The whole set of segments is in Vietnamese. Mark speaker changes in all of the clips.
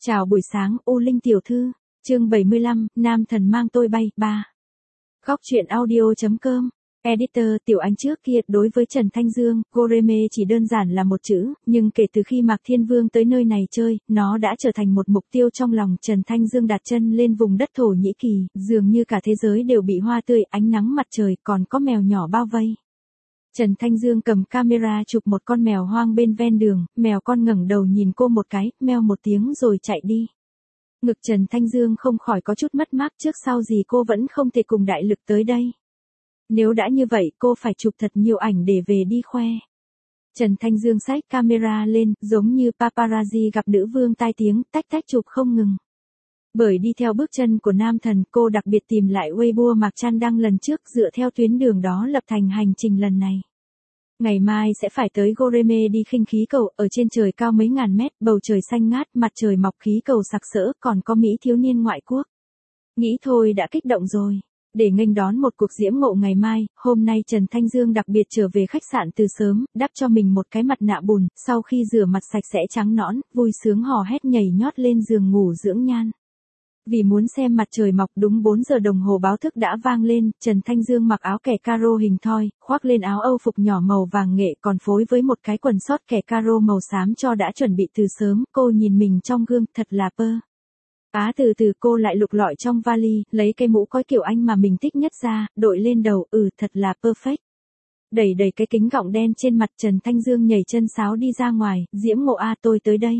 Speaker 1: Chào buổi sáng, U Linh tiểu thư. Chương 75, Nam thần mang tôi bay, 3. Góc truyện audio.com. Editor, Tiểu Anh trước kia, đối với Trần Thanh Dương, Goreme chỉ đơn giản là một chữ, nhưng kể từ khi Mạc Thiên Vương tới nơi này chơi, nó đã trở thành một mục tiêu trong lòng. Trần Thanh Dương đặt chân lên vùng đất Thổ Nhĩ Kỳ, dường như cả thế giới đều bị hoa tươi, ánh nắng mặt trời, còn có mèo nhỏ bao vây. Trần Thanh Dương cầm camera chụp một con mèo hoang bên ven đường, mèo con ngẩng đầu nhìn cô một cái, meo một tiếng rồi chạy đi. Ngực Trần Thanh Dương không khỏi có chút mất mát, trước sau gì cô vẫn không thể cùng đại lực tới đây. Nếu đã như vậy cô phải chụp thật nhiều ảnh để về đi khoe. Trần Thanh Dương xách camera lên, giống như paparazzi gặp nữ vương tai tiếng, tách tách chụp không ngừng. Bởi đi theo bước chân của nam thần, cô đặc biệt tìm lại Weibo Mạc Chan đăng lần trước, dựa theo tuyến đường đó lập thành hành trình lần này. Ngày mai sẽ phải tới Goreme đi khinh khí cầu, ở trên trời cao mấy ngàn mét, bầu trời xanh ngát, mặt trời mọc, khí cầu sặc sỡ, còn có Mỹ thiếu niên ngoại quốc. Nghĩ thôi đã kích động rồi. Để nghênh đón một cuộc diễm ngộ ngày mai, hôm nay Trần Thanh Dương đặc biệt trở về khách sạn từ sớm, đắp cho mình một cái mặt nạ bùn, sau khi rửa mặt sạch sẽ trắng nõn, vui sướng hò hét nhảy nhót lên giường ngủ dưỡng nhan. Vì muốn xem mặt trời mọc, đúng 4 giờ đồng hồ báo thức đã vang lên, Trần Thanh Dương mặc áo kẻ caro hình thoi, khoác lên áo Âu phục nhỏ màu vàng nghệ, còn phối với một cái quần sót kẻ caro màu xám cho đã chuẩn bị từ sớm. Cô nhìn mình trong gương, thật là pơ. Từ từ cô lại lục lọi trong vali, lấy cái mũ cói kiểu Anh mà mình thích nhất ra, đội lên đầu, thật là perfect. Đẩy cái kính gọng đen trên mặt, Trần Thanh Dương nhảy chân sáo đi ra ngoài, diễm ngộ tôi tới đây.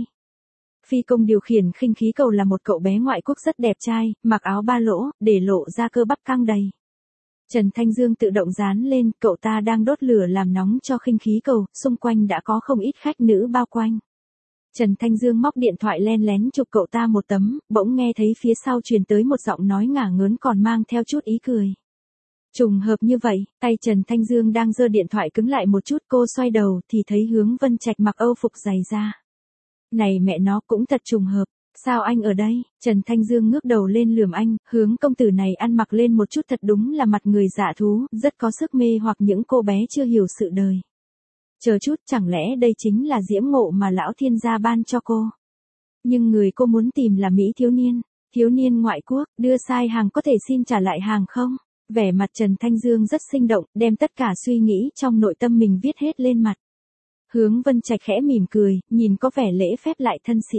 Speaker 1: Phi công điều khiển khinh khí cầu là một cậu bé ngoại quốc rất đẹp trai, mặc áo ba lỗ, để lộ ra cơ bắp căng đầy. Trần Thanh Dương tự động dán lên, cậu ta đang đốt lửa làm nóng cho khinh khí cầu, xung quanh đã có không ít khách nữ bao quanh. Trần Thanh Dương móc điện thoại len lén chụp cậu ta một tấm, bỗng nghe thấy phía sau truyền tới một giọng nói ngả ngớn còn mang theo chút ý cười. Trùng hợp như vậy, tay Trần Thanh Dương đang giơ điện thoại cứng lại một chút, cô xoay đầu thì thấy Hướng Vân Trạch mặc Âu phục dày da. Này mẹ nó, cũng thật trùng hợp, sao anh ở đây? Trần Thanh Dương ngước đầu lên lườm anh, Hướng công tử này ăn mặc lên một chút thật đúng là mặt người dạ thú, rất có sức mê hoặc những cô bé chưa hiểu sự đời. Chờ chút, chẳng lẽ đây chính là diễm ngộ mà lão thiên gia ban cho cô? Nhưng người cô muốn tìm là Mỹ thiếu niên ngoại quốc, đưa sai hàng có thể xin trả lại hàng không? Vẻ mặt Trần Thanh Dương rất sinh động, đem tất cả suy nghĩ trong nội tâm mình viết hết lên mặt. Hướng Vân Trạch khẽ mỉm cười, nhìn có vẻ lễ phép lại thân sĩ.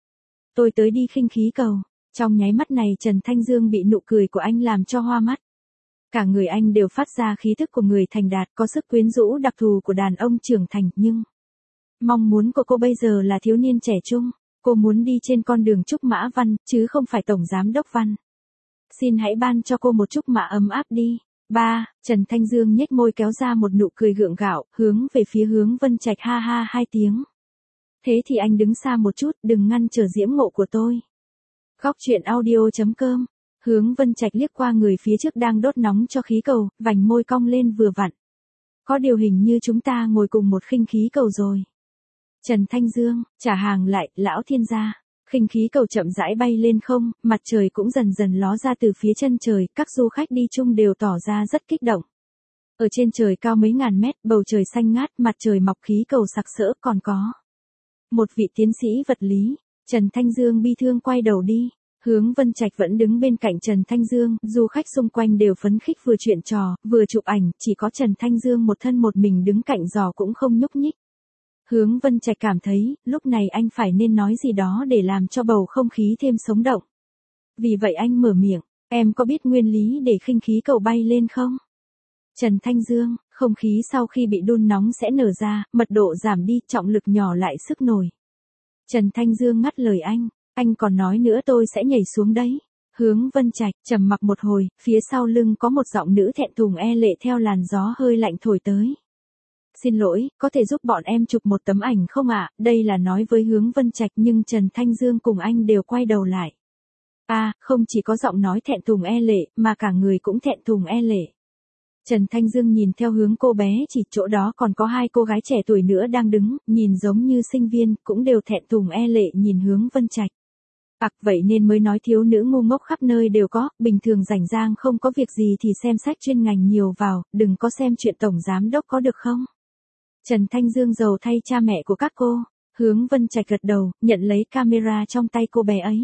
Speaker 1: Tôi tới đi khinh khí cầu. Trong nháy mắt này Trần Thanh Dương bị nụ cười của anh làm cho hoa mắt. Cả người anh đều phát ra khí thức của người thành đạt, có sức quyến rũ đặc thù của đàn ông trưởng thành, nhưng mong muốn của cô bây giờ là thiếu niên trẻ trung. Cô muốn đi trên con đường trúc mã văn, chứ không phải tổng giám đốc văn. Xin hãy ban cho cô một trúc mã ấm áp đi. Trần Thanh Dương nhếch môi kéo ra một nụ cười gượng gạo, hướng về phía Hướng Vân Trạch ha ha hai tiếng. Thế thì anh đứng xa một chút, đừng ngăn trở diễm ngộ của tôi. Góc truyện audio.com. Hướng Vân Trạch liếc qua người phía trước đang đốt nóng cho khí cầu, vành môi cong lên vừa vặn. Có điều hình như chúng ta ngồi cùng một khinh khí cầu rồi. Trần Thanh Dương, trả hàng lại, lão thiên gia. Khinh khí cầu chậm rãi bay lên không, mặt trời cũng dần dần ló ra từ phía chân trời, các du khách đi chung đều tỏ ra rất kích động. Ở trên trời cao mấy ngàn mét, bầu trời xanh ngát, mặt trời mọc, khí cầu sặc sỡ, còn có một vị tiến sĩ vật lý. Trần Thanh Dương bi thương quay đầu đi. Hướng Vân Trạch vẫn đứng bên cạnh Trần Thanh Dương, du khách xung quanh đều phấn khích vừa chuyện trò, vừa chụp ảnh, chỉ có Trần Thanh Dương một thân một mình đứng cạnh giò cũng không nhúc nhích. Hướng Vân Trạch cảm thấy, lúc này anh phải nên nói gì đó để làm cho bầu không khí thêm sống động. Vì vậy anh mở miệng, em có biết nguyên lý để khinh khí cầu bay lên không? Trần Thanh Dương, không khí sau khi bị đun nóng sẽ nở ra, mật độ giảm đi, trọng lực nhỏ lại sức nổi. Trần Thanh Dương ngắt lời anh còn nói nữa tôi sẽ nhảy xuống đấy. Hướng Vân Trạch trầm mặc một hồi, phía sau lưng có một giọng nữ thẹn thùng e lệ theo làn gió hơi lạnh thổi tới. Xin lỗi, có thể giúp bọn em chụp một tấm ảnh không ạ? Đây là nói với Hướng Vân Trạch, nhưng Trần Thanh Dương cùng anh đều quay đầu lại. Không chỉ có giọng nói thẹn thùng e lệ, mà cả người cũng thẹn thùng e lệ. Trần Thanh Dương nhìn theo hướng cô bé, chỉ chỗ đó còn có hai cô gái trẻ tuổi nữa đang đứng, nhìn giống như sinh viên, cũng đều thẹn thùng e lệ nhìn Hướng Vân Trạch. Vậy nên mới nói thiếu nữ ngu ngốc khắp nơi đều có, bình thường rảnh rang không có việc gì thì xem sách chuyên ngành nhiều vào, đừng có xem chuyện tổng giám đốc có được không? Trần Thanh Dương giàu thay cha mẹ của các cô. Hướng Vân Trạch gật đầu, nhận lấy camera trong tay cô bé ấy.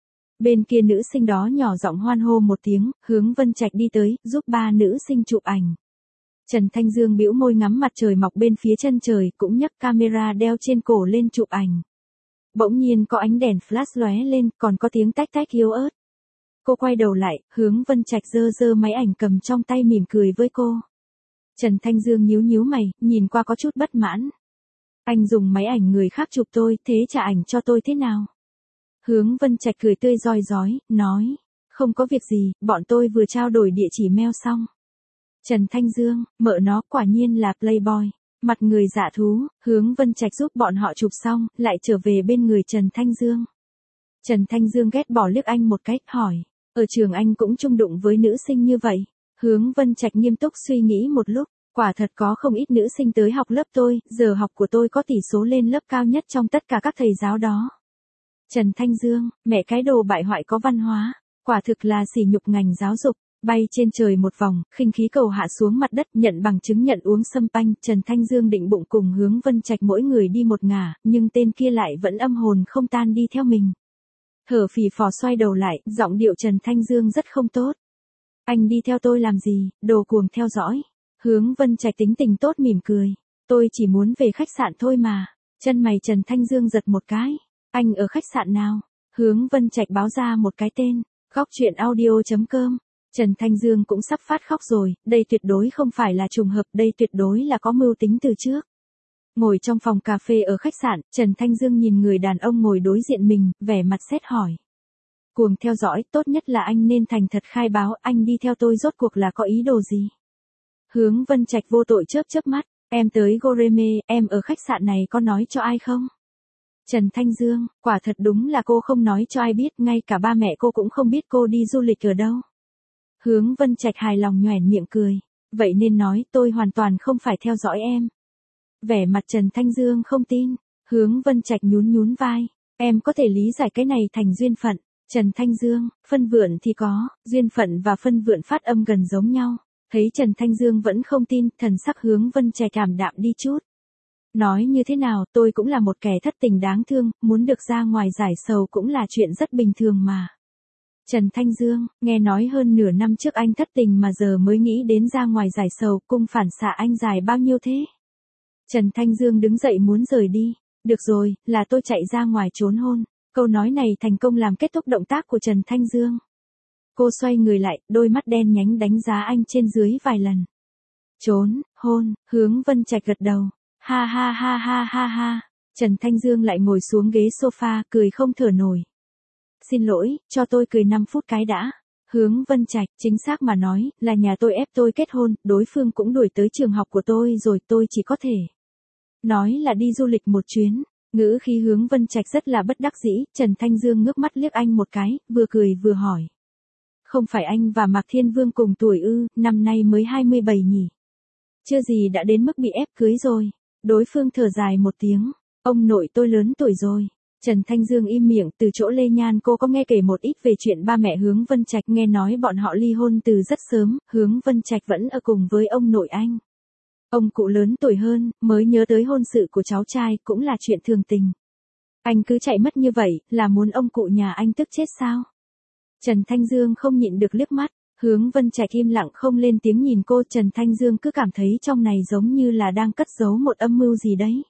Speaker 1: Bên kia nữ sinh đó nhỏ giọng hoan hô một tiếng, Hướng Vân Trạch đi tới, giúp ba nữ sinh chụp ảnh. Trần Thanh Dương bĩu môi ngắm mặt trời mọc bên phía chân trời, cũng nhấc camera đeo trên cổ lên chụp ảnh. Bỗng nhiên có ánh đèn flash lóe lên, còn có tiếng tách tách yếu ớt. Cô quay đầu lại, Hướng Vân Trạch giơ giơ máy ảnh cầm trong tay mỉm cười với cô. Trần Thanh Dương nhíu nhíu mày, nhìn qua có chút bất mãn. Anh dùng máy ảnh người khác chụp tôi, thế trả ảnh cho tôi thế nào? Hướng Vân Trạch cười tươi rói rói, nói. Không có việc gì, bọn tôi vừa trao đổi địa chỉ mail xong. Trần Thanh Dương, mợ nó quả nhiên là playboy. Mặt người dạ thú, Hướng Vân Trạch giúp bọn họ chụp xong, lại trở về bên người Trần Thanh Dương. Trần Thanh Dương ghét bỏ liếc anh một cái, hỏi. Ở trường anh cũng chung đụng với nữ sinh như vậy. Hướng Vân Trạch nghiêm túc suy nghĩ một lúc. Quả thật có không ít nữ sinh tới học lớp tôi, giờ học của tôi có tỷ số lên lớp cao nhất trong tất cả các thầy giáo đó. Trần Thanh Dương, mẹ cái đồ bại hoại có văn hóa, quả thực là sỉ nhục ngành giáo dục. Bay trên trời một vòng, khinh khí cầu hạ xuống mặt đất, nhận bằng chứng nhận uống sâm panh, Trần Thanh Dương định bụng cùng Hướng Vân Trạch mỗi người đi một ngả, nhưng tên kia lại vẫn âm hồn không tan đi theo mình. Thở phì phò xoay đầu lại, giọng điệu Trần Thanh Dương rất không tốt. Anh đi theo tôi làm gì, đồ cuồng theo dõi. Hướng Vân Trạch tính tình tốt mỉm cười. Tôi chỉ muốn về khách sạn thôi mà. Chân mày Trần Thanh Dương giật một cái. Anh ở khách sạn nào? Hướng Vân Trạch báo ra một cái tên. Góc chuyện audio.com. Trần Thanh Dương cũng sắp phát khóc rồi, đây tuyệt đối không phải là trùng hợp, đây tuyệt đối là có mưu tính từ trước. Ngồi trong phòng cà phê ở khách sạn, Trần Thanh Dương nhìn người đàn ông ngồi đối diện mình, vẻ mặt sét hỏi. Cuồng theo dõi, tốt nhất là anh nên thành thật khai báo, anh đi theo tôi rốt cuộc là có ý đồ gì? Hướng Vân Trạch vô tội chớp chớp mắt, em tới Goreme, em ở khách sạn này có nói cho ai không? Trần Thanh Dương, quả thật đúng là cô không nói cho ai biết, ngay cả ba mẹ cô cũng không biết cô đi du lịch ở đâu. Hướng Vân Trạch hài lòng nhoẻn miệng cười, vậy nên nói tôi hoàn toàn không phải theo dõi em. Vẻ mặt Trần Thanh Dương không tin, Hướng Vân Trạch nhún nhún vai, em có thể lý giải cái này thành duyên phận. Trần Thanh Dương, phân vượn thì có, duyên phận và phân vượn phát âm gần giống nhau. Thấy Trần Thanh Dương vẫn không tin, thần sắc Hướng Vân Trạch cảm đạm đi chút. Nói như thế nào, tôi cũng là một kẻ thất tình đáng thương, muốn được ra ngoài giải sầu cũng là chuyện rất bình thường mà. Trần Thanh Dương, nghe nói hơn nửa năm trước anh thất tình mà giờ mới nghĩ đến ra ngoài giải sầu, cung phản xạ anh dài bao nhiêu thế? Trần Thanh Dương đứng dậy muốn rời đi. Được rồi, là tôi chạy ra ngoài trốn hôn. Câu nói này thành công làm kết thúc động tác của Trần Thanh Dương. Cô xoay người lại, đôi mắt đen nhánh đánh giá anh trên dưới vài lần. Trốn, hôn, Hướng Vân Trạch gật đầu. Ha ha ha ha ha ha. Trần Thanh Dương lại ngồi xuống ghế sofa, cười không thở nổi. Xin lỗi, cho tôi cười 5 phút cái đã. Hướng Vân Trạch, chính xác mà nói, là nhà tôi ép tôi kết hôn, đối phương cũng đuổi tới trường học của tôi rồi, tôi chỉ có thể nói là đi du lịch một chuyến. Ngữ khí Hướng Vân Trạch rất là bất đắc dĩ, Trần Thanh Dương ngước mắt liếc anh một cái, vừa cười vừa hỏi. Không phải anh và Mạc Thiên Vương cùng tuổi ư, năm nay mới 27 nhỉ? Chưa gì đã đến mức bị ép cưới rồi. Đối phương thở dài một tiếng, ông nội tôi lớn tuổi rồi. Trần Thanh Dương im miệng, từ chỗ Lê Nhan cô có nghe kể một ít về chuyện ba mẹ Hướng Vân Trạch, nghe nói bọn họ ly hôn từ rất sớm, Hướng Vân Trạch vẫn ở cùng với ông nội anh. Ông cụ lớn tuổi hơn, mới nhớ tới hôn sự của cháu trai, cũng là chuyện thường tình. Anh cứ chạy mất như vậy, là muốn ông cụ nhà anh tức chết sao? Trần Thanh Dương không nhịn được liếc mắt, Hướng Vân Trạch im lặng không lên tiếng nhìn cô, Trần Thanh Dương cứ cảm thấy trong này giống như là đang cất giấu một âm mưu gì đấy.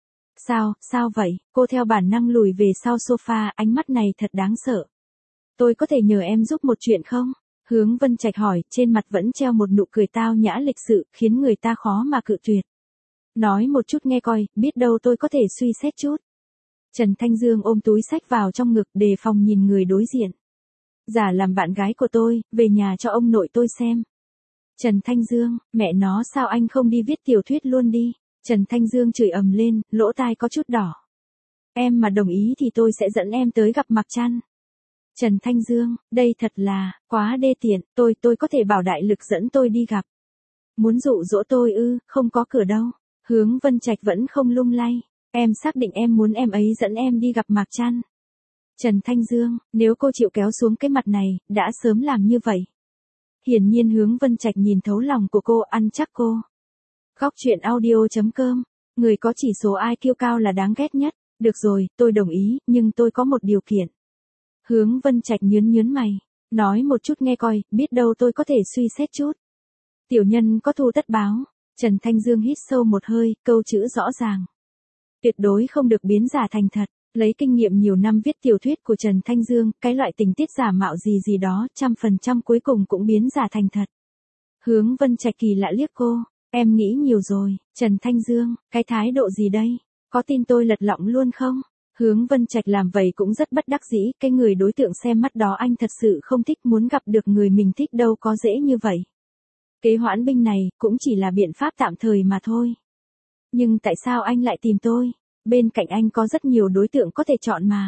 Speaker 1: Sao vậy? Cô theo bản năng lùi về sau sofa, ánh mắt này thật đáng sợ. Tôi có thể nhờ em giúp một chuyện không? Hướng Vân Trạch hỏi, trên mặt vẫn treo một nụ cười tao nhã lịch sự, khiến người ta khó mà cự tuyệt. Nói một chút nghe coi, biết đâu tôi có thể suy xét chút. Trần Thanh Dương ôm túi sách vào trong ngực, đề phòng nhìn người đối diện. Giả làm bạn gái của tôi, về nhà cho ông nội tôi xem. Trần Thanh Dương, mẹ nó sao anh không đi viết tiểu thuyết luôn đi? Trần Thanh Dương chửi ầm lên, lỗ tai có chút đỏ. Em mà đồng ý thì tôi sẽ dẫn em tới gặp Mạc Trăn. Trần Thanh Dương, đây thật là, quá đê tiện, tôi có thể bảo đại lực dẫn tôi đi gặp. Muốn dụ dỗ tôi ư, không có cửa đâu. Hướng Vân Trạch vẫn không lung lay. Em xác định em muốn em ấy dẫn em đi gặp Mạc Trăn. Trần Thanh Dương, nếu cô chịu kéo xuống cái mặt này, đã sớm làm như vậy. Hiển nhiên Hướng Vân Trạch nhìn thấu lòng của cô, ăn chắc cô. Góc chuyện audio.com, người có chỉ số IQ cao là đáng ghét nhất. Được rồi, tôi đồng ý, nhưng tôi có một điều kiện. Hướng Vân Trạch nhớn mày. Nói một chút nghe coi, biết đâu tôi có thể suy xét chút. Tiểu nhân có thù tất báo. Trần Thanh Dương hít sâu một hơi, câu chữ rõ ràng. Tuyệt đối không được biến giả thành thật. Lấy kinh nghiệm nhiều năm viết tiểu thuyết của Trần Thanh Dương, cái loại tình tiết giả mạo gì đó, 100% cuối cùng cũng biến giả thành thật. Hướng Vân Trạch kỳ lạ liếc cô, em nghĩ nhiều rồi, Trần Thanh Dương, cái thái độ gì đây? Có tin tôi lật lọng luôn không? Hướng Vân Trạch làm vậy cũng rất bất đắc dĩ, cái người đối tượng xem mắt đó anh thật sự không thích, muốn gặp được người mình thích đâu có dễ như vậy. Kế hoãn binh này cũng chỉ là biện pháp tạm thời mà thôi. Nhưng tại sao anh lại tìm tôi? Bên cạnh anh có rất nhiều đối tượng có thể chọn mà.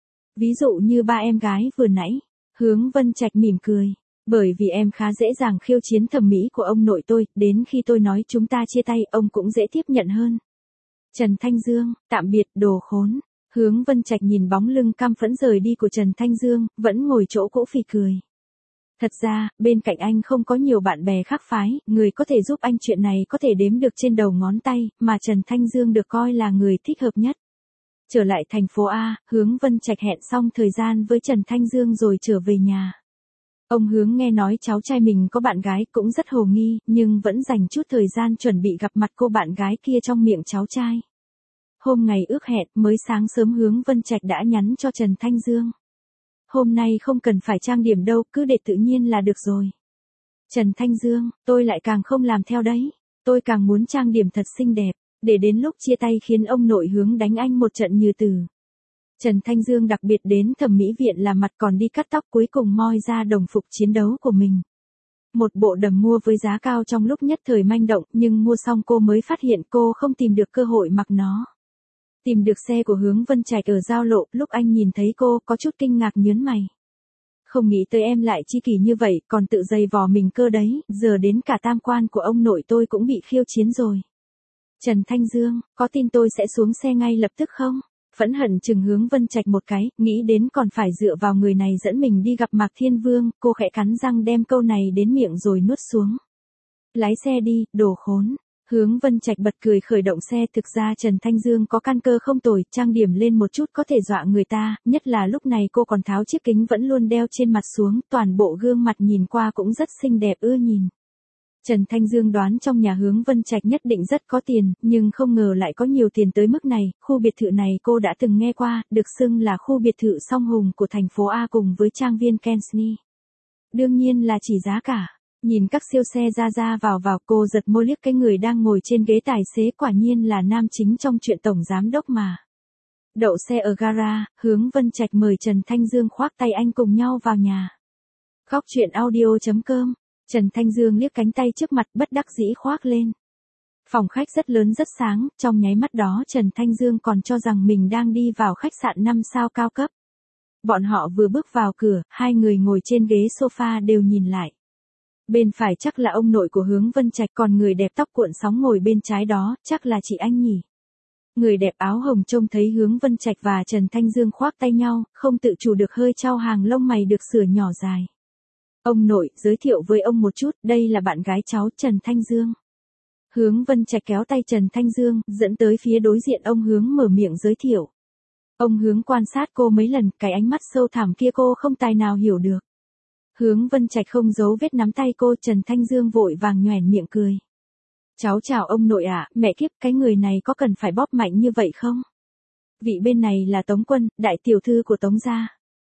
Speaker 1: Ví dụ như ba em gái vừa nãy. Hướng Vân Trạch mỉm cười. Bởi vì em khá dễ dàng khiêu chiến thẩm mỹ của ông nội tôi, đến khi tôi nói chúng ta chia tay ông cũng dễ tiếp nhận hơn. Trần Thanh Dương, tạm biệt đồ khốn. Hướng Vân Trạch nhìn bóng lưng căm phẫn rời đi của Trần Thanh Dương, vẫn ngồi chỗ cũ phì cười. Thật ra, bên cạnh anh không có nhiều bạn bè khác phái, người có thể giúp anh chuyện này có thể đếm được trên đầu ngón tay, mà Trần Thanh Dương được coi là người thích hợp nhất. Trở lại thành phố A, Hướng Vân Trạch hẹn xong thời gian với Trần Thanh Dương rồi trở về nhà. Ông Hướng nghe nói cháu trai mình có bạn gái cũng rất hồ nghi, nhưng vẫn dành chút thời gian chuẩn bị gặp mặt cô bạn gái kia trong miệng cháu trai. Hôm ngày ước hẹn, mới sáng sớm Hướng Vân Trạch đã nhắn cho Trần Thanh Dương. Hôm nay không cần phải trang điểm đâu, cứ để tự nhiên là được rồi. Trần Thanh Dương, tôi lại càng không làm theo đấy. Tôi càng muốn trang điểm thật xinh đẹp, để đến lúc chia tay khiến ông nội Hướng đánh anh một trận như tử. Trần Thanh Dương đặc biệt đến thẩm mỹ viện làm mặt còn đi cắt tóc, cuối cùng moi ra đồng phục chiến đấu của mình. Một bộ đầm mua với giá cao trong lúc nhất thời manh động, nhưng mua xong cô mới phát hiện cô không tìm được cơ hội mặc nó. Tìm được xe của Hướng Vân Trạch ở giao lộ, lúc anh nhìn thấy cô có chút kinh ngạc nhớn mày. Không nghĩ tới em lại chi kỷ như vậy, còn tự dày vò mình cơ đấy, giờ đến cả tam quan của ông nội tôi cũng bị khiêu chiến rồi. Trần Thanh Dương, có tin tôi sẽ xuống xe ngay lập tức không? Phẫn hận chừng Hướng Vân Trạch một cái, nghĩ đến còn phải dựa vào người này dẫn mình đi gặp Mạc Thiên Vương, cô khẽ cắn răng đem câu này đến miệng rồi nuốt xuống. Lái xe đi, đồ khốn. Hướng Vân Trạch bật cười khởi động xe, thực ra Trần Thanh Dương có căn cơ không tồi, trang điểm lên một chút có thể dọa người ta, nhất là lúc này cô còn tháo chiếc kính vẫn luôn đeo trên mặt xuống, toàn bộ gương mặt nhìn qua cũng rất xinh đẹp ưa nhìn. Trần Thanh Dương đoán trong nhà Hướng Vân Trạch nhất định rất có tiền, nhưng không ngờ lại có nhiều tiền tới mức này, khu biệt thự này cô đã từng nghe qua, được xưng là khu biệt thự song hùng của thành phố A cùng với trang viên Kensney. Đương nhiên là chỉ giá cả. Nhìn các siêu xe ra vào cô giật môi liếc cái người đang ngồi trên ghế tài xế, quả nhiên là nam chính trong chuyện tổng giám đốc mà. Đậu xe ở gara, Hướng Vân Trạch mời Trần Thanh Dương khoác tay anh cùng nhau vào nhà. Góc truyện audio.com. Trần Thanh Dương liếc cánh tay trước mặt bất đắc dĩ khoác lên. Phòng khách rất lớn rất sáng, trong nháy mắt đó Trần Thanh Dương còn cho rằng mình đang đi vào khách sạn 5 sao cao cấp. Bọn họ vừa bước vào cửa, hai người ngồi trên ghế sofa đều nhìn lại. Bên phải chắc là ông nội của Hướng Vân Trạch, còn người đẹp tóc cuộn sóng ngồi bên trái đó, chắc là chị anh nhỉ. Người đẹp áo hồng trông thấy Hướng Vân Trạch và Trần Thanh Dương khoác tay nhau, không tự chủ được hơi chau hàng lông mày được sửa nhỏ dài. Ông nội, giới thiệu với ông một chút, đây là bạn gái cháu Trần Thanh Dương. Hướng Vân Trạch kéo tay Trần Thanh Dương, dẫn tới phía đối diện ông Hướng mở miệng giới thiệu. Ông Hướng quan sát cô mấy lần, cái ánh mắt sâu thẳm kia cô không tài nào hiểu được. Hướng Vân Trạch không giấu vết nắm tay cô, Trần Thanh Dương vội vàng nhoẻn miệng cười. Cháu chào ông nội ạ, mẹ kiếp, cái người này có cần phải bóp mạnh như vậy không? Vị bên này là Tống Quân, đại tiểu thư của Tống gia.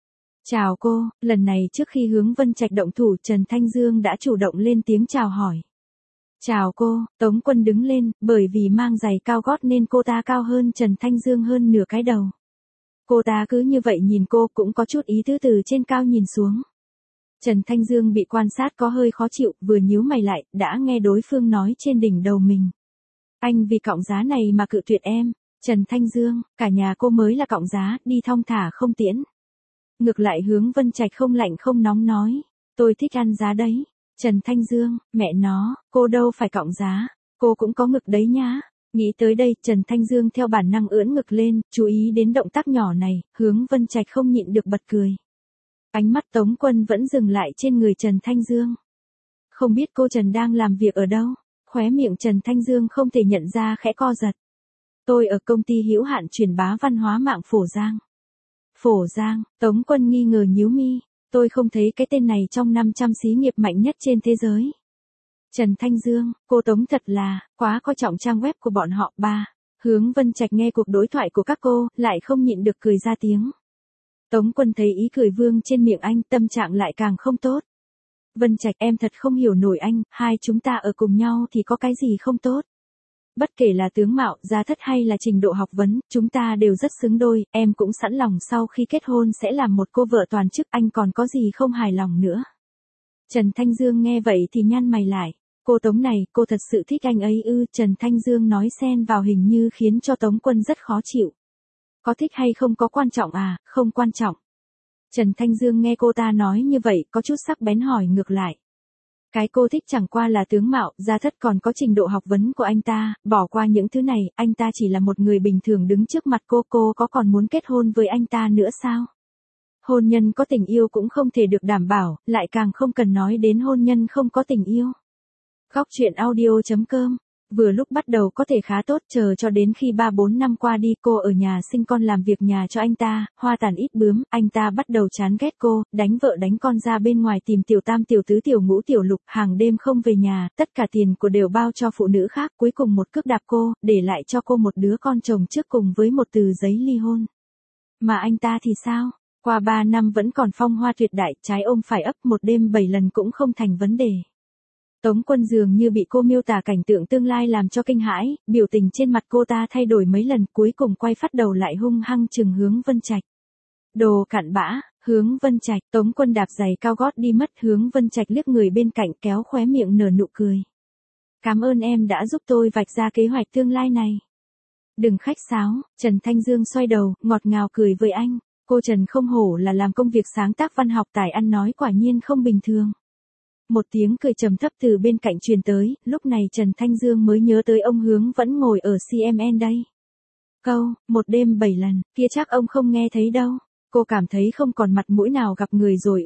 Speaker 1: Chào cô, lần này trước khi Hướng Vân Trạch động thủ, Trần Thanh Dương đã chủ động lên tiếng chào hỏi. Chào cô, Tống Quân đứng lên, bởi vì mang giày cao gót nên cô ta cao hơn Trần Thanh Dương hơn nửa cái đầu. Cô ta cứ như vậy nhìn cô cũng có chút ý tứ từ trên cao nhìn xuống. Trần Thanh Dương bị quan sát có hơi khó chịu, vừa nhíu mày lại, đã nghe đối phương nói trên đỉnh đầu mình. Anh vì cọng giá này mà cự tuyệt em, Trần Thanh Dương, cả nhà cô mới là cọng giá, đi thong thả không tiễn. Ngược lại Hướng Vân Trạch không lạnh không nóng nói, tôi thích ăn giá đấy. Trần Thanh Dương, mẹ nó, cô đâu phải cọng giá, cô cũng có ngực đấy nhá. Nghĩ tới đây, Trần Thanh Dương theo bản năng ưỡn ngực lên, chú ý đến động tác nhỏ này, Hướng Vân Trạch không nhịn được bật cười. Ánh mắt Tống Quân vẫn dừng lại trên người Trần Thanh Dương. Không biết cô Trần đang làm việc ở đâu, khóe miệng Trần Thanh Dương không thể nhận ra khẽ co giật. Tôi ở công ty hữu hạn truyền bá văn hóa mạng Phổ Giang. Phổ Giang, Tống Quân nghi ngờ nhíu mi, tôi không thấy cái tên này trong 500 xí nghiệp mạnh nhất trên thế giới. Trần Thanh Dương, cô Tống thật là, quá coi trọng trang web của bọn họ. Ba, Hướng Vân Trạch nghe cuộc đối thoại của các cô, lại không nhịn được cười ra tiếng. Tống Quân thấy ý cười vương trên miệng anh, tâm trạng lại càng không tốt. Vân Trạch, em thật không hiểu nổi anh, hai chúng ta ở cùng nhau thì có cái gì không tốt. Bất kể là tướng mạo, gia thất hay là trình độ học vấn, chúng ta đều rất xứng đôi, em cũng sẵn lòng sau khi kết hôn sẽ làm một cô vợ toàn chức, anh còn có gì không hài lòng nữa. Trần Thanh Dương nghe vậy thì nhăn mày lại. Cô Tống này, cô thật sự thích anh ấy ư? Trần Thanh Dương nói xen vào hình như khiến cho Tống Quân rất khó chịu. Có thích hay không có quan trọng à? Không quan trọng. Trần Thanh Dương nghe cô ta nói như vậy, có chút sắc bén hỏi ngược lại. Cái cô thích chẳng qua là tướng mạo, gia thất còn có trình độ học vấn của anh ta, bỏ qua những thứ này, anh ta chỉ là một người bình thường đứng trước mặt cô có còn muốn kết hôn với anh ta nữa sao? Hôn nhân có tình yêu cũng không thể được đảm bảo, lại càng không cần nói đến hôn nhân không có tình yêu. Góc truyện audio.com. Vừa lúc bắt đầu có thể khá tốt, chờ cho đến khi 3-4 năm qua đi, cô ở nhà sinh con làm việc nhà cho anh ta, hoa tàn ít bướm, anh ta bắt đầu chán ghét cô, đánh vợ đánh con ra bên ngoài tìm tiểu tam tiểu tứ tiểu ngũ tiểu lục, hàng đêm không về nhà, tất cả tiền của đều bao cho phụ nữ khác, cuối cùng một cước đạp cô, để lại cho cô một đứa con chồng trước cùng với một tờ giấy ly hôn. Mà anh ta thì sao? Qua 3 năm vẫn còn phong hoa tuyệt đại, trái ôm phải ấp, một đêm 7 lần cũng không thành vấn đề. Tống Quân dường như bị cô miêu tả cảnh tượng tương lai làm cho kinh hãi, biểu tình trên mặt cô ta thay đổi mấy lần, cuối cùng quay phát đầu lại hung hăng trừng Hướng Vân Trạch. Đồ cặn bã, Hướng Vân Trạch, Tống Quân đạp giày cao gót đi mất, Hướng Vân Trạch liếc người bên cạnh kéo khóe miệng nở nụ cười. Cảm ơn em đã giúp tôi vạch ra kế hoạch tương lai này. Đừng khách sáo, Trần Thanh Dương xoay đầu, ngọt ngào cười với anh. Cô Trần không hổ là làm công việc sáng tác văn học, tài ăn nói quả nhiên không bình thường. Một tiếng cười trầm thấp từ bên cạnh truyền tới, lúc này Trần Thanh Dương mới nhớ tới ông Hướng vẫn ngồi ở CMN đây. Câu, một đêm 7 lần, kia chắc ông không nghe thấy đâu. Cô cảm thấy không còn mặt mũi nào gặp người rồi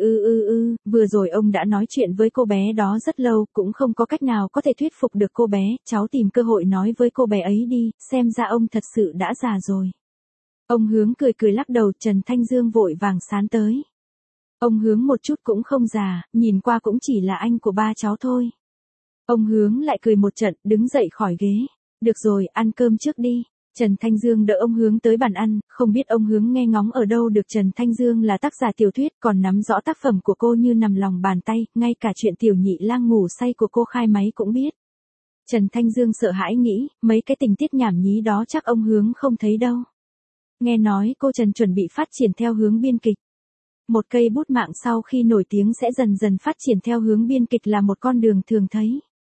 Speaker 1: vừa rồi ông đã nói chuyện với cô bé đó rất lâu, cũng không có cách nào có thể thuyết phục được cô bé, cháu tìm cơ hội nói với cô bé ấy đi, xem ra ông thật sự đã già rồi. Ông Hướng cười cười lắc đầu, Trần Thanh Dương vội vàng sán tới. Ông Hướng một chút cũng không già, nhìn qua cũng chỉ là anh của ba cháu thôi. Ông Hướng lại cười một trận, đứng dậy khỏi ghế. Được rồi, ăn cơm trước đi. Trần Thanh Dương đỡ ông Hướng tới bàn ăn, không biết ông Hướng nghe ngóng ở đâu được Trần Thanh Dương là tác giả tiểu thuyết, còn nắm rõ tác phẩm của cô như nằm lòng bàn tay, ngay cả chuyện tiểu nhị lang ngủ say của cô khai máy cũng biết. Trần Thanh Dương sợ hãi nghĩ, mấy cái tình tiết nhảm nhí đó chắc ông Hướng không thấy đâu. Nghe nói cô Trần chuẩn bị phát triển theo hướng biên kịch. Một cây bút mạng sau khi nổi tiếng sẽ dần dần phát triển theo hướng biên kịch là một con đường thường thấy.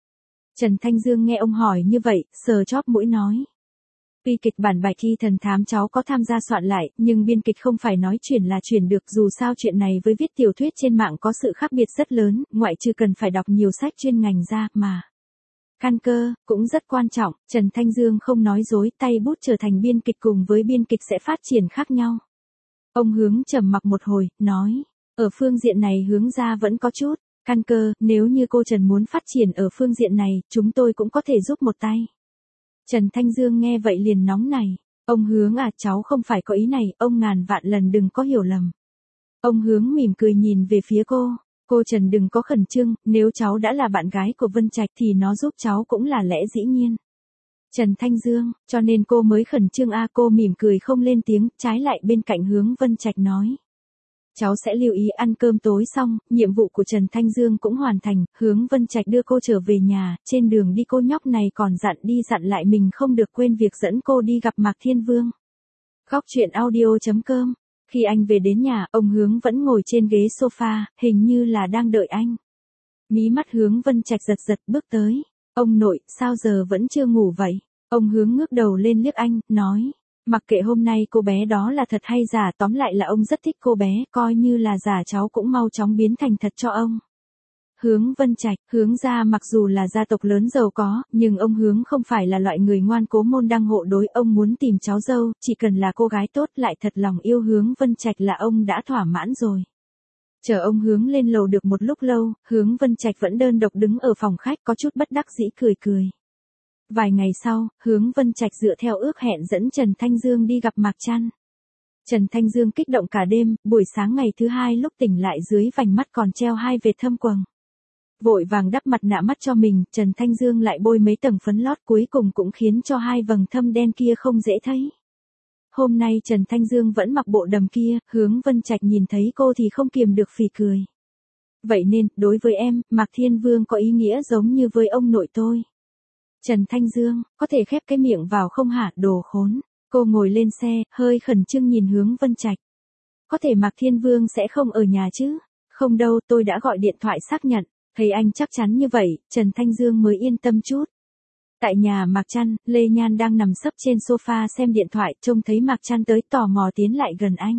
Speaker 1: Trần Thanh Dương nghe ông hỏi như vậy, sờ chóp mũi nói. Tuy kịch bản Bạch Thi Thần Thám cháu có tham gia soạn lại, nhưng biên kịch không phải nói chuyển là chuyển được, dù sao chuyện này với viết tiểu thuyết trên mạng có sự khác biệt rất lớn, ngoại trừ cần phải đọc nhiều sách chuyên ngành ra, mà căn cơ cũng rất quan trọng. Trần Thanh Dương không nói dối, tay bút trở thành biên kịch cùng với biên kịch sẽ phát triển khác nhau. Ông Hướng trầm mặc một hồi, nói, ở phương diện này Hướng gia vẫn có chút căn cơ, nếu như cô Trần muốn phát triển ở phương diện này, chúng tôi cũng có thể giúp một tay. Trần Thanh Dương nghe vậy liền nóng nảy, ông Hướng à, cháu không phải có ý này, ông ngàn vạn lần đừng có hiểu lầm. Ông Hướng mỉm cười nhìn về phía cô Trần đừng có khẩn trương, nếu cháu đã là bạn gái của Vân Trạch thì nó giúp cháu cũng là lẽ dĩ nhiên. Trần Thanh Dương, cho nên cô mới khẩn trương à? Cô mỉm cười không lên tiếng, trái lại bên cạnh Hướng Vân Trạch nói. Cháu sẽ lưu ý ăn cơm tối xong, nhiệm vụ của Trần Thanh Dương cũng hoàn thành, Hướng Vân Trạch đưa cô trở về nhà, trên đường đi cô nhóc này còn dặn đi dặn lại mình không được quên việc dẫn cô đi gặp Mạc Thiên Vương. Góc truyện audio.com. Khi anh về đến nhà, ông Hướng vẫn ngồi trên ghế sofa, hình như là đang đợi anh. Mí mắt Hướng Vân Trạch giật giật bước tới. Ông nội, sao giờ vẫn chưa ngủ vậy? Ông Hướng ngước đầu lên liếc anh, nói. Mặc kệ hôm nay cô bé đó là thật hay giả, tóm lại là ông rất thích cô bé, coi như là giả cháu cũng mau chóng biến thành thật cho ông. Hướng Vân Trạch, Hướng gia mặc dù là gia tộc lớn giàu có, nhưng ông Hướng không phải là loại người ngoan cố môn đăng hộ đối, ông muốn tìm cháu dâu, chỉ cần là cô gái tốt lại thật lòng yêu Hướng Vân Trạch là ông đã thỏa mãn rồi. Chờ ông Hướng lên lầu được một lúc lâu, Hướng Vân Trạch vẫn đơn độc đứng ở phòng khách có chút bất đắc dĩ cười cười. Vài ngày sau, Hướng Vân Trạch dựa theo ước hẹn dẫn Trần Thanh Dương đi gặp Mạc Trăn. Trần Thanh Dương kích động cả đêm, buổi sáng ngày thứ hai lúc tỉnh lại dưới vành mắt còn treo hai vệt thâm quầng. Vội vàng đắp mặt nạ mắt cho mình, Trần Thanh Dương lại bôi mấy tầng phấn lót cuối cùng cũng khiến cho hai vầng thâm đen kia không dễ thấy. Hôm nay Trần Thanh Dương vẫn mặc bộ đầm kia, Hướng Vân Trạch nhìn thấy cô thì không kiềm được phì cười. Vậy nên, đối với em, Mạc Thiên Vương có ý nghĩa giống như với ông nội tôi. Trần Thanh Dương, có thể khép cái miệng vào không hả, đồ khốn. Cô ngồi lên xe, hơi khẩn trương nhìn Hướng Vân Trạch. Có thể Mạc Thiên Vương sẽ không ở nhà chứ? Không đâu, tôi đã gọi điện thoại xác nhận. Thấy anh chắc chắn như vậy, Trần Thanh Dương mới yên tâm chút. Tại nhà Mạc Trăn, Lê Nhan đang nằm sấp trên sofa xem điện thoại, trông thấy Mạc Trăn tới tò mò tiến lại gần anh.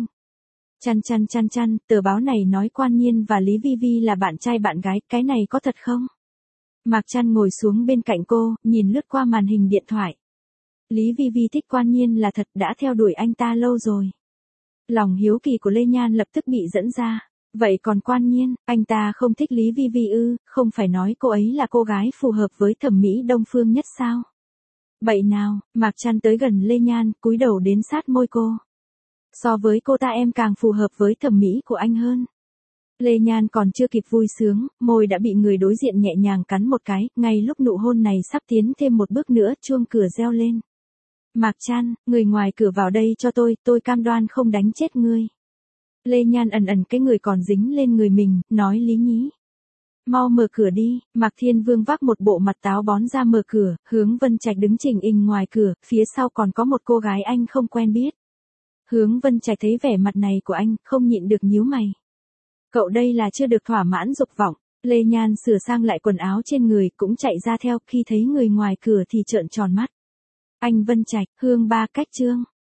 Speaker 1: Chăn, tờ báo này nói Quan Nhiên và Lý Vi Vi là bạn trai bạn gái, cái này có thật không? Mạc Trăn ngồi xuống bên cạnh cô, nhìn lướt qua màn hình điện thoại. Lý Vi Vi thích Quan Nhiên là thật, đã theo đuổi anh ta lâu rồi. Lòng hiếu kỳ của Lê Nhan lập tức bị dẫn ra. Vậy còn Quan Nhiên, anh ta không thích Lý Vi Vi ư, không phải nói cô ấy là cô gái phù hợp với thẩm mỹ đông phương nhất sao? Bậy nào, Mạc Trăn tới gần Lê Nhan, cúi đầu đến sát môi cô. So với cô ta em càng phù hợp với thẩm mỹ của anh hơn. Lê Nhan còn chưa kịp vui sướng, môi đã bị người đối diện nhẹ nhàng cắn một cái, ngay lúc nụ hôn này sắp tiến thêm một bước nữa, chuông cửa reo lên. Mạc Trăn, người ngoài cửa vào đây cho tôi cam đoan không đánh chết ngươi. Lê Nhan ẩn cái người còn dính lên người mình, nói lý nhí. Mau mở cửa đi, Mạc Thiên Vương vác một bộ mặt táo bón ra mở cửa, Hướng Vân Trạch đứng chỉnh hình ngoài cửa, phía sau còn có một cô gái anh không quen biết. Hướng Vân Trạch thấy vẻ mặt này của anh, không nhịn được nhíu mày. Cậu đây là chưa được thỏa mãn dục vọng. Lê Nhan sửa sang lại quần áo trên người, cũng chạy ra theo, khi thấy người ngoài cửa thì trợn tròn mắt. Anh Vân Trạch, Hương Ba cách chương.